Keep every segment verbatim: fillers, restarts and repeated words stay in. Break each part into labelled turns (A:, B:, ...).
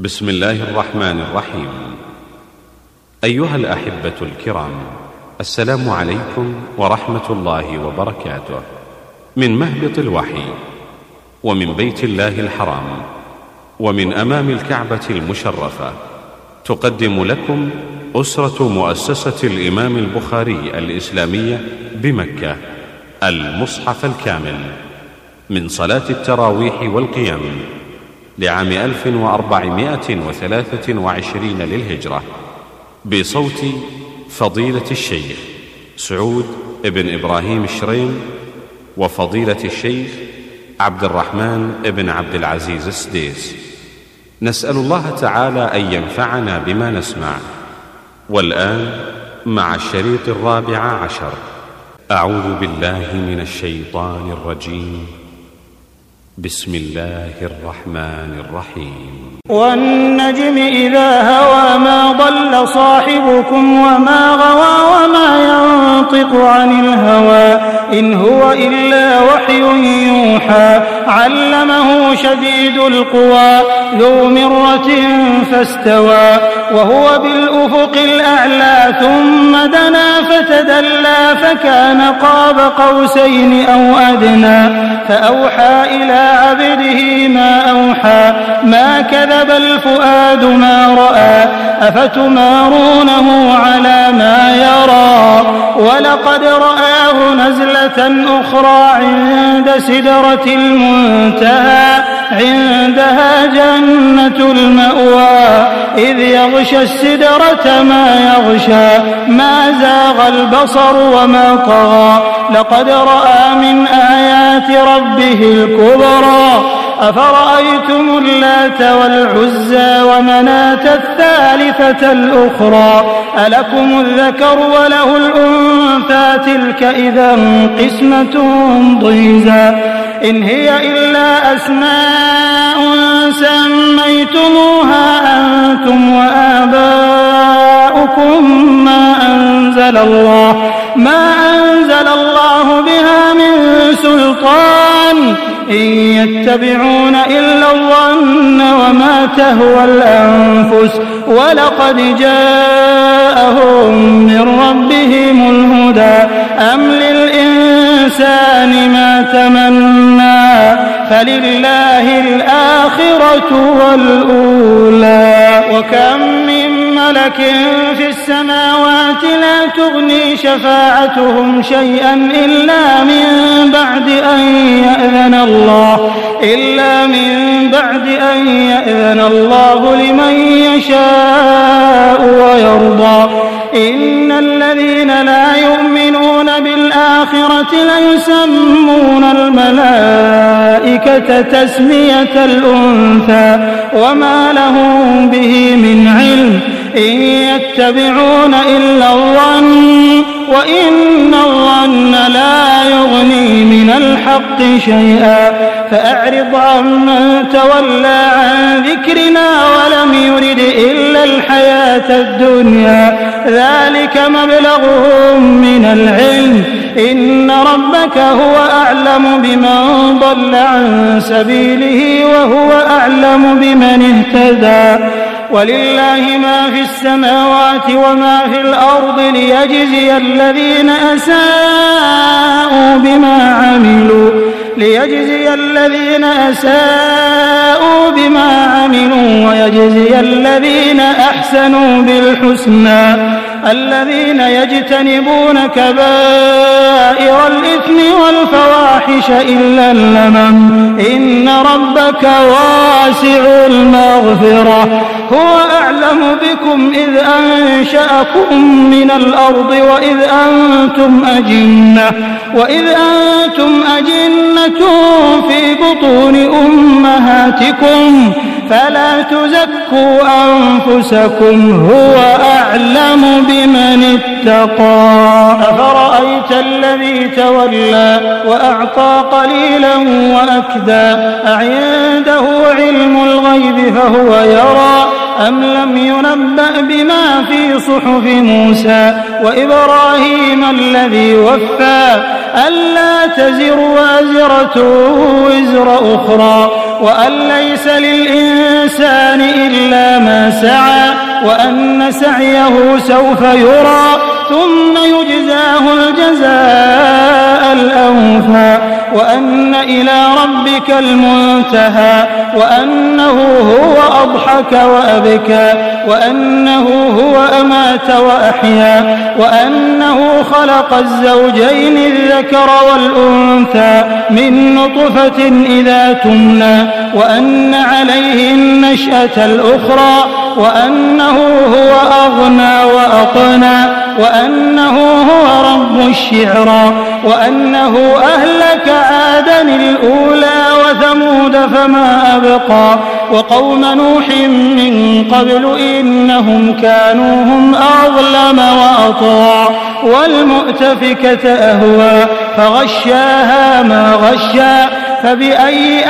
A: بسم الله الرحمن الرحيم. أيها الأحبة الكرام، السلام عليكم ورحمة الله وبركاته. من مهبط الوحي ومن بيت الله الحرام ومن أمام الكعبة المشرفة، تقدم لكم أسرة مؤسسة الإمام البخاري الإسلامية بمكة المصحف الكامل من صلاة التراويح والقيام لعام ألف وأربعمائة وثلاثة وعشرين للهجرة، بصوت فضيلة الشيخ سعود بن إبراهيم الشريم وفضيلة الشيخ عبد الرحمن بن عبد العزيز السديس. نسأل الله تعالى أن ينفعنا بما نسمع. والآن مع الشريط الرابع عشر. أعوذ بالله من الشيطان الرجيم. بسم الله الرحمن الرحيم.
B: والنجم إذا هوى ما ضل صاحبكم وما غوى وما ينطق عن الهوى إن هو إلا وحي يوحى علمه شديد القوى ذو مرة فاستوى وهو بالأفق الأعلى ثم دنا فتدلى فكان قاب قوسين أو أدنى فأوحى إلى عبده ما أوحى ما كذب الفؤاد ما رأى أفتمارونه على ما يرى ولقد رآه نزلة أخرى عند سدرة المنتهى عندها جنة المأوى إذ يغشى السدرة ما يغشى ما زاغ البصر وما طغى لقد رأى من آيات ربه الكبرى أفرأيتم اللات والعزى ومناة الثالثة الأخرى ألكم الذكر وله الأنثى تلك إذا قسمة ضيزى إن هي إلا أسماء سميتموها أنتم وآباؤكم ما أنزل الله ما أنزل الله بها من سلطان إن يتبعون إلا الظن وما تهوى الأنفس ولقد جاءهم من ربهم الهدى أم للإنسان ما تمنى فلله الآخرة والأولى وكم من ملك في السماوات لا تغني شفاعتهم شيئا إلا من بعد أن يأذن الله إلا من بعد أن يأذن الله لمن يشاء ويرضى إن الذين لا يؤمنون بالآخرة ليسمون الملائكة تسمية الأنثى وما لهم به من علم إن يتبعون إلا الظن وإن الظن لا يغني من الحق شيئا فأعرض عمن تولى عن ذكرنا ولم يرد إلا الحياة الدنيا ذلك مبلغهم من العلم إن ربك هو أعلم بمن ضل عن سبيله وهو أعلم بمن اهتدى ولله ما في السماوات وما في الأرض ليجزي الذين أساءوا بما عملوا ليجزي الذين أساءوا بما عملوا ويجزي الذين أحسنوا بالحسنى الذين يجتنبون كبائر الإثم والفواحش إلا اللمم إن ربك واسع المغفرة هو أعلم بكم إذ أنشأكم من الأرض وإذ أنتم أجنة وإذ أنتم أجنة في بطون أمهاتكم فلا تزكوا أنفسكم هو أعلم بمن اتقى أفرأيت الذي تولى وأعطى قليلا وأكدى أعنده علم الغيب فهو يرى أم لم ينبأ بما في صحف موسى وإبراهيم الذي وفى ألا تزر وازرة وزر أخرى وأن ليس للإنسان إلا ما سعى وأن سعيه سوف يرى ثم يجزاه الجزاء الأوفى وأن إلى ربك المنتهى وأنه هو أضحك وأبكى وأنه هو أمات وأحيا وأنه خلق الزوجين الذكر والأنثى من نطفة إذا تمنى وأن عليه النشأة الأخرى وأنه هو أغنى وأقنى وأنه هو رب الشعرى وأنه أهلك عادا الأولى وثمود فما أبقى وقوم نوح من قبل إنهم كانوا هم أظلم وأطغى والمؤتفكة أهوى فغشاها ما غشا فبأي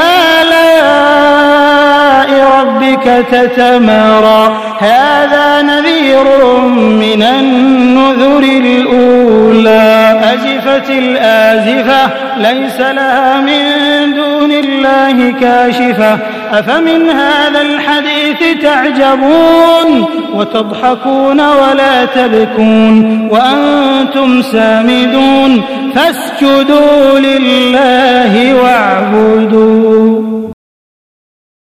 B: آلاء ربك تتمارى هذا نذير من النذر الأولى أزفت الآزفة ليس لها من دون الله كاشفة أفمن هذا الحديث تعجبون وتضحكون ولا تبكون وأنتم سامدون فاسجدوا لله واعبدوا.